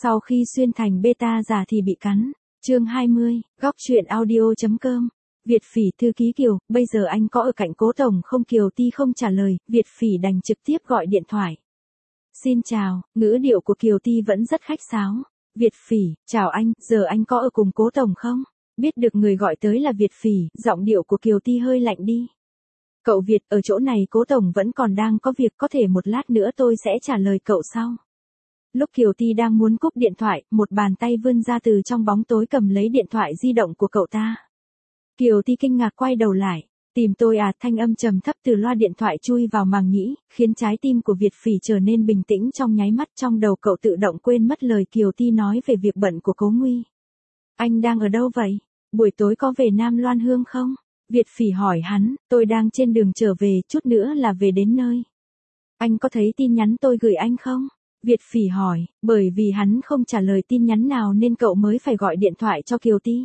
Sau khi xuyên thành beta giả thì bị cắn. Chương 20, góc truyện audio.com. Việt Phỉ thư ký Kiều, bây giờ anh có ở cạnh Cố tổng không? Kiều Ti không trả lời, Việt Phỉ đành trực tiếp gọi điện thoại. Xin chào, ngữ điệu của Kiều Ti vẫn rất khách sáo. Việt Phỉ, chào anh, giờ anh có ở cùng Cố tổng không? Biết được người gọi tới là Việt Phỉ, giọng điệu của Kiều Ti hơi lạnh đi. Cậu Việt, ở chỗ này Cố tổng vẫn còn đang có việc, có thể một lát nữa tôi sẽ trả lời cậu sau. Lúc Kiều Ti đang muốn cúp điện thoại, một bàn tay vươn ra từ trong bóng tối cầm lấy điện thoại di động của cậu ta. Kiều Ti kinh ngạc quay đầu lại. Tìm tôi à? Thanh âm trầm thấp từ loa điện thoại chui vào màng nhĩ, khiến trái tim của Việt Phỉ trở nên bình tĩnh trong nháy mắt. Trong đầu cậu tự động quên mất lời Kiều Ti nói về việc bận của Cố Nguy. Anh đang ở đâu vậy? Buổi tối có về Nam Loan Hương không? Việt Phỉ hỏi hắn. Tôi đang trên đường trở về, chút nữa là về đến nơi. Anh có thấy tin nhắn tôi gửi anh không? Việt Phỉ hỏi. Bởi vì hắn không trả lời tin nhắn nào nên cậu mới phải gọi điện thoại cho Kiều Ti.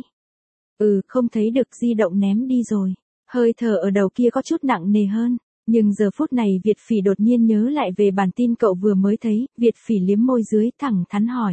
Không thấy được, di động ném đi rồi. Hơi thở ở đầu kia có chút nặng nề hơn. Nhưng giờ phút này Việt Phỉ đột nhiên nhớ lại về bản tin cậu vừa mới thấy. Việt Phỉ liếm môi dưới, thẳng thắn hỏi.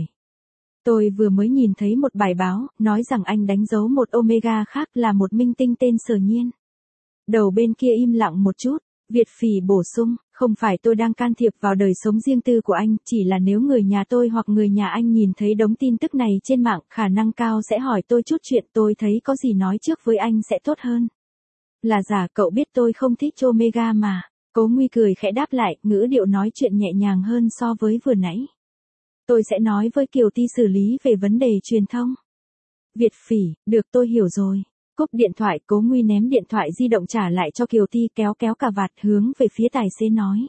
Tôi vừa mới nhìn thấy một bài báo, nói rằng anh đánh dấu một Omega khác là một minh tinh tên Sở Nhiên. Đầu bên kia im lặng một chút. Việt Phỉ bổ sung, không phải tôi đang can thiệp vào đời sống riêng tư của anh, chỉ là nếu người nhà tôi hoặc người nhà anh nhìn thấy đống tin tức này trên mạng, khả năng cao sẽ hỏi tôi chút chuyện, tôi thấy có gì nói trước với anh sẽ tốt hơn. Là giả, cậu biết tôi không thích Omega mà. Cố Nguy cười khẽ đáp lại, ngữ điệu nói chuyện nhẹ nhàng hơn so với vừa nãy. Tôi sẽ nói với Kiều Ti xử lý về vấn đề truyền thông. Việt Phỉ, được, tôi hiểu rồi. Cúp điện thoại, Cố Nguy ném điện thoại di động trả lại cho Kiều Ti, kéo cà vạt hướng về phía tài xế nói.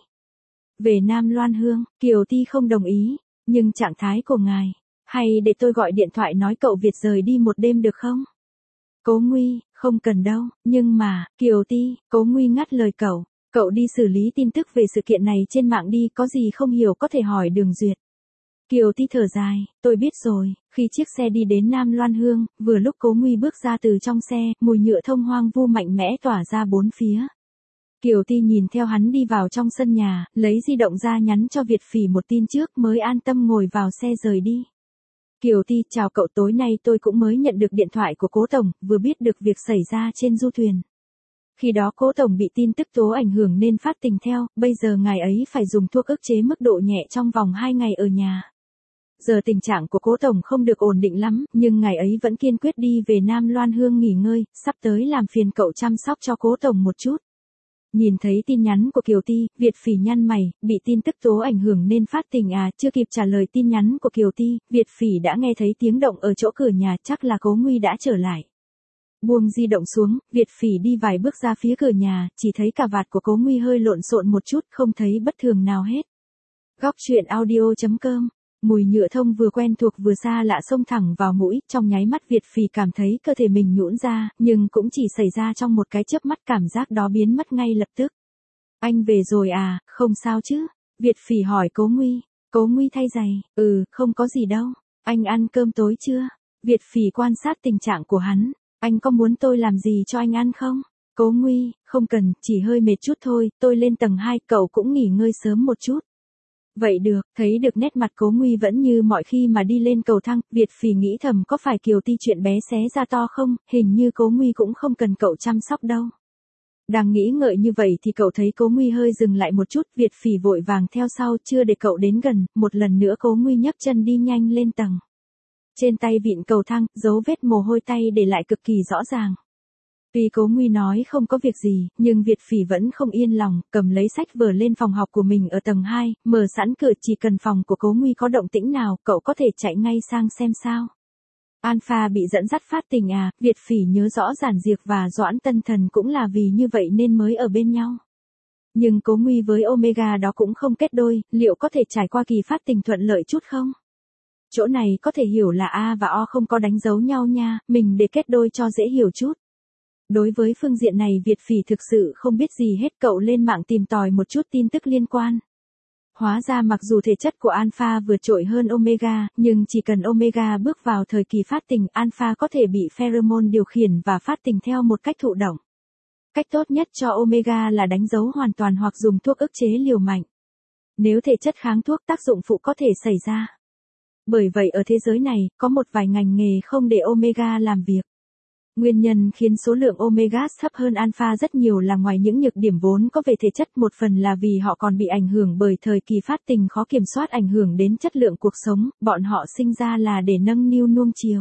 Về Nam Loan Hương, Kiều Ti không đồng ý, nhưng trạng thái của ngài, hay để tôi gọi điện thoại nói cậu Việt rời đi một đêm được không? Cố Nguy, không cần đâu, nhưng mà, Kiều Ti, Cố Nguy ngắt lời cậu đi xử lý tin tức về sự kiện này trên mạng đi, có gì không hiểu có thể hỏi Đường Duyệt. Kiều Ti thở dài, tôi biết rồi. Khi chiếc xe đi đến Nam Loan Hương, vừa lúc Cố Nguy bước ra từ trong xe, mùi nhựa thông hoang vu mạnh mẽ tỏa ra bốn phía. Kiều Ti nhìn theo hắn đi vào trong sân nhà, lấy di động ra nhắn cho Việt Phỉ một tin trước mới an tâm ngồi vào xe rời đi. Kiều Ti, chào cậu, tối nay tôi cũng mới nhận được điện thoại của Cố tổng, vừa biết được việc xảy ra trên du thuyền. Khi đó Cố tổng bị tin tức tố ảnh hưởng nên phát tình theo, bây giờ ngài ấy phải dùng thuốc ức chế mức độ nhẹ trong vòng 2 ngày ở nhà. Giờ tình trạng của Cố tổng không được ổn định lắm, nhưng ngài ấy vẫn kiên quyết đi về Nam Loan Hương nghỉ ngơi, sắp tới làm phiền cậu chăm sóc cho Cố tổng một chút. Nhìn thấy tin nhắn của Kiều Ti, Việt Phỉ nhăn mày, bị tin tức tố ảnh hưởng nên phát tình à? Chưa kịp trả lời tin nhắn của Kiều Ti, Việt Phỉ đã nghe thấy tiếng động ở chỗ cửa nhà, chắc là Cố Nguy đã trở lại. Buông di động xuống, Việt Phỉ đi vài bước ra phía cửa nhà, chỉ thấy cà vạt của Cố Nguy hơi lộn xộn một chút, không thấy bất thường nào hết. Góc truyện audio.com. Mùi nhựa thông vừa quen thuộc vừa xa lạ xông thẳng vào mũi, trong nháy mắt Việt Phỉ cảm thấy cơ thể mình nhũn ra, nhưng cũng chỉ xảy ra trong một cái chớp mắt, cảm giác đó biến mất ngay lập tức. Anh về rồi à, không sao chứ? Việt Phỉ hỏi Cố Nguy. Cố Nguy thay giày, không có gì đâu. Anh ăn cơm tối chưa? Việt Phỉ quan sát tình trạng của hắn. Anh có muốn tôi làm gì cho anh ăn không? Cố Nguy, không cần, chỉ hơi mệt chút thôi, tôi lên tầng 2, cậu cũng nghỉ ngơi sớm một chút. Vậy được, thấy được nét mặt Cố Nguy vẫn như mọi khi mà đi lên cầu thang, Việt Phỉ nghĩ thầm có phải Kiều Ti chuyện bé xé ra to không, hình như Cố Nguy cũng không cần cậu chăm sóc đâu. Đang nghĩ ngợi như vậy thì cậu thấy Cố Nguy hơi dừng lại một chút, Việt Phỉ vội vàng theo sau, chưa để cậu đến gần, một lần nữa Cố Nguy nhấc chân đi nhanh lên tầng. Trên tay vịn cầu thang, dấu vết mồ hôi tay để lại cực kỳ rõ ràng. Tuy Cố Nguy nói không có việc gì, nhưng Việt Phỉ vẫn không yên lòng, cầm lấy sách vở lên phòng học của mình ở tầng 2, mở sẵn cửa, chỉ cần phòng của Cố Nguy có động tĩnh nào, cậu có thể chạy ngay sang xem sao. Alpha bị dẫn dắt phát tình à? Việt Phỉ nhớ rõ Giản Diệp và Doãn Tân Thần cũng là vì như vậy nên mới ở bên nhau. Nhưng Cố Nguy với Omega đó cũng không kết đôi, liệu có thể trải qua kỳ phát tình thuận lợi chút không? Chỗ này có thể hiểu là A và O không có đánh dấu nhau nha, mình để kết đôi cho dễ hiểu chút. Đối với phương diện này Việt Phỉ thực sự không biết gì hết, cậu lên mạng tìm tòi một chút tin tức liên quan. Hóa ra mặc dù thể chất của Alpha vượt trội hơn Omega, nhưng chỉ cần Omega bước vào thời kỳ phát tình, Alpha có thể bị pheromone điều khiển và phát tình theo một cách thụ động. Cách tốt nhất cho Omega là đánh dấu hoàn toàn hoặc dùng thuốc ức chế liều mạnh. Nếu thể chất kháng thuốc, tác dụng phụ có thể xảy ra. Bởi vậy ở thế giới này, có một vài ngành nghề không để omega làm việc. Nguyên nhân khiến số lượng omega thấp hơn alpha rất nhiều là ngoài những nhược điểm vốn có về thể chất, một phần là vì họ còn bị ảnh hưởng bởi thời kỳ phát tình khó kiểm soát ảnh hưởng đến chất lượng cuộc sống, bọn họ sinh ra là để nâng niu nuông chiều.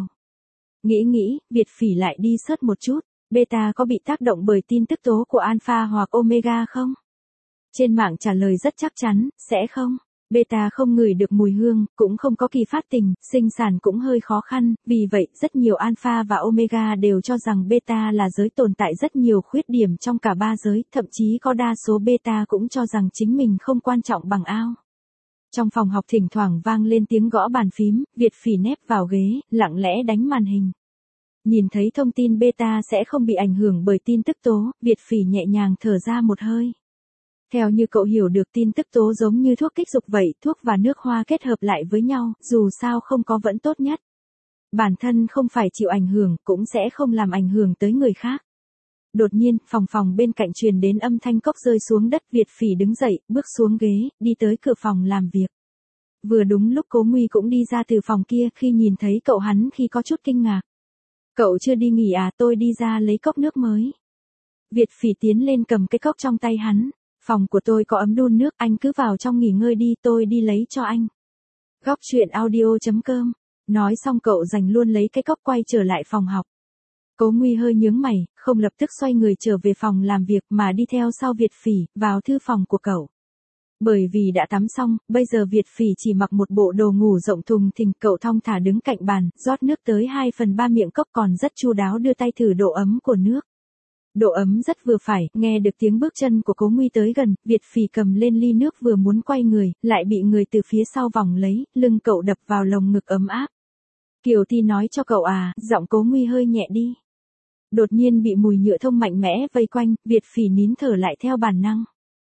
Nghĩ, Việt Phỉ lại đi search một chút, beta có bị tác động bởi tin tức tố của alpha hoặc omega không? Trên mạng trả lời rất chắc chắn, sẽ không. Beta không ngửi được mùi hương, cũng không có kỳ phát tình, sinh sản cũng hơi khó khăn, vì vậy rất nhiều alpha và omega đều cho rằng beta là giới tồn tại rất nhiều khuyết điểm trong cả ba giới, thậm chí có đa số beta cũng cho rằng chính mình không quan trọng bằng ao. Trong phòng học thỉnh thoảng vang lên tiếng gõ bàn phím, Việt Phỉ nép vào ghế, lặng lẽ đánh màn hình. Nhìn thấy thông tin beta sẽ không bị ảnh hưởng bởi tin tức tố, Việt Phỉ nhẹ nhàng thở ra một hơi. Theo như cậu hiểu được, tin tức tố giống như thuốc kích dục vậy, thuốc và nước hoa kết hợp lại với nhau, dù sao không có vẫn tốt nhất. Bản thân không phải chịu ảnh hưởng, cũng sẽ không làm ảnh hưởng tới người khác. Đột nhiên, phòng bên cạnh truyền đến âm thanh cốc rơi xuống đất, Việt Phỉ đứng dậy, bước xuống ghế, đi tới cửa phòng làm việc. Vừa đúng lúc Cố Nguy cũng đi ra từ phòng kia, khi nhìn thấy cậu hắn khi có chút kinh ngạc. Cậu chưa đi nghỉ à, tôi đi ra lấy cốc nước mới. Việt Phỉ tiến lên cầm cái cốc trong tay hắn. Phòng của tôi có ấm đun nước, anh cứ vào trong nghỉ ngơi đi, tôi đi lấy cho anh. Góc chuyện audio.com. Nói xong cậu giành luôn lấy cái cốc quay trở lại phòng học. Cố Nguy hơi nhướng mày, không lập tức xoay người trở về phòng làm việc mà đi theo sau Việt Phỉ, vào thư phòng của cậu. Bởi vì đã tắm xong, bây giờ Việt Phỉ chỉ mặc một bộ đồ ngủ rộng thùng thình, cậu thong thả đứng cạnh bàn, rót nước tới 2/3 miệng cốc, còn rất chu đáo đưa tay thử độ ấm của nước. Độ ấm rất vừa phải, nghe được tiếng bước chân của Cố Nguy tới gần, Việt Phỉ cầm lên ly nước vừa muốn quay người, lại bị người từ phía sau vòng lấy, lưng cậu đập vào lồng ngực ấm áp. Kiều Ti nói cho cậu à, giọng Cố Nguy hơi nhẹ đi. Đột nhiên bị mùi nhựa thông mạnh mẽ vây quanh, Việt Phỉ nín thở lại theo bản năng.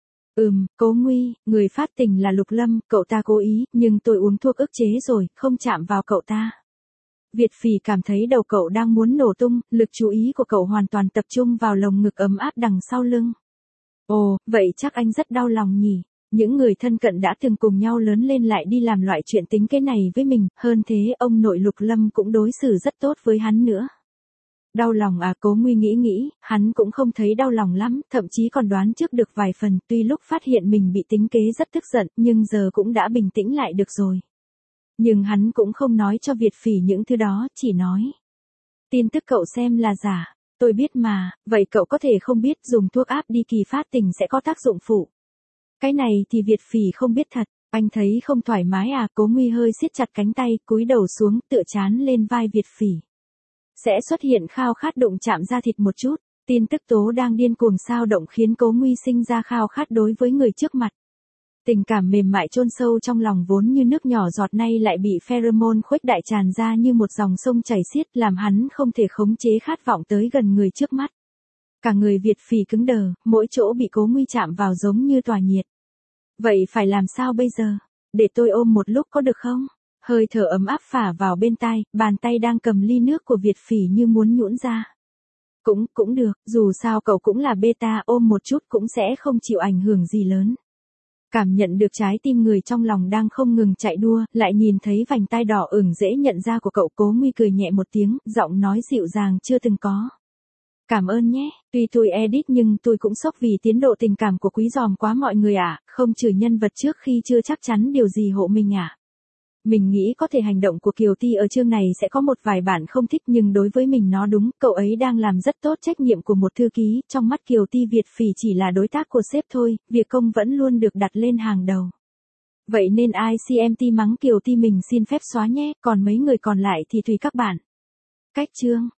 Cố Nguy, người phát tình là Lục Lâm, cậu ta cố ý, nhưng tôi uống thuốc ức chế rồi, không chạm vào cậu ta. Việt Phỉ cảm thấy đầu cậu đang muốn nổ tung, lực chú ý của cậu hoàn toàn tập trung vào lồng ngực ấm áp đằng sau lưng. Ồ, vậy chắc anh rất đau lòng nhỉ? Những người thân cận đã từng cùng nhau lớn lên lại đi làm loại chuyện tính kế này với mình, hơn thế ông nội Lục Lâm cũng đối xử rất tốt với hắn nữa. Đau lòng à, Cố Nguy nghĩ, hắn cũng không thấy đau lòng lắm, thậm chí còn đoán trước được vài phần, tuy lúc phát hiện mình bị tính kế rất tức giận, nhưng giờ cũng đã bình tĩnh lại được rồi. Nhưng hắn cũng không nói cho Việt Phỉ những thứ đó, chỉ nói. Tin tức cậu xem là giả, tôi biết mà, vậy cậu có thể không biết dùng thuốc áp đi kỳ phát tình sẽ có tác dụng phụ. Cái này thì Việt Phỉ không biết thật, anh thấy không thoải mái à, Cố Nguy hơi siết chặt cánh tay, cúi đầu xuống, tựa trán lên vai Việt Phỉ. Sẽ xuất hiện khao khát đụng chạm da thịt một chút, tin tức tố đang điên cuồng xao động khiến Cố Nguy sinh ra khao khát đối với người trước mặt. Tình cảm mềm mại chôn sâu trong lòng vốn như nước nhỏ giọt nay lại bị pheromone khuếch đại tràn ra như một dòng sông chảy xiết, làm hắn không thể khống chế khát vọng tới gần người trước mắt. Cả người Việt Phỉ cứng đờ, mỗi chỗ bị Cố Nguy chạm vào giống như tỏa nhiệt. Vậy phải làm sao bây giờ? Để tôi ôm một lúc có được không? Hơi thở ấm áp phả vào bên tai, bàn tay đang cầm ly nước của Việt Phỉ như muốn nhũn ra. Cũng được, dù sao cậu cũng là beta, ôm một chút cũng sẽ không chịu ảnh hưởng gì lớn. Cảm nhận được trái tim người trong lòng đang không ngừng chạy đua, lại nhìn thấy vành tai đỏ ửng dễ nhận ra của cậu, Cố Nguy cười nhẹ một tiếng, giọng nói dịu dàng chưa từng có. Cảm ơn nhé, tuy tôi edit nhưng tôi cũng sốc vì tiến độ tình cảm của Quý Giòm quá mọi người ạ, không trừ nhân vật trước khi chưa chắc chắn điều gì hộ mình ạ. Mình nghĩ có thể hành động của Kiều Ti ở chương này sẽ có một vài bạn không thích, nhưng đối với mình nó đúng, cậu ấy đang làm rất tốt trách nhiệm của một thư ký, trong mắt Kiều Ti Việt Phỉ chỉ là đối tác của sếp thôi, việc công vẫn luôn được đặt lên hàng đầu. Vậy nên ICMT mắng Kiều Ti mình xin phép xóa nhé, còn mấy người còn lại thì tùy các bạn. Cách chương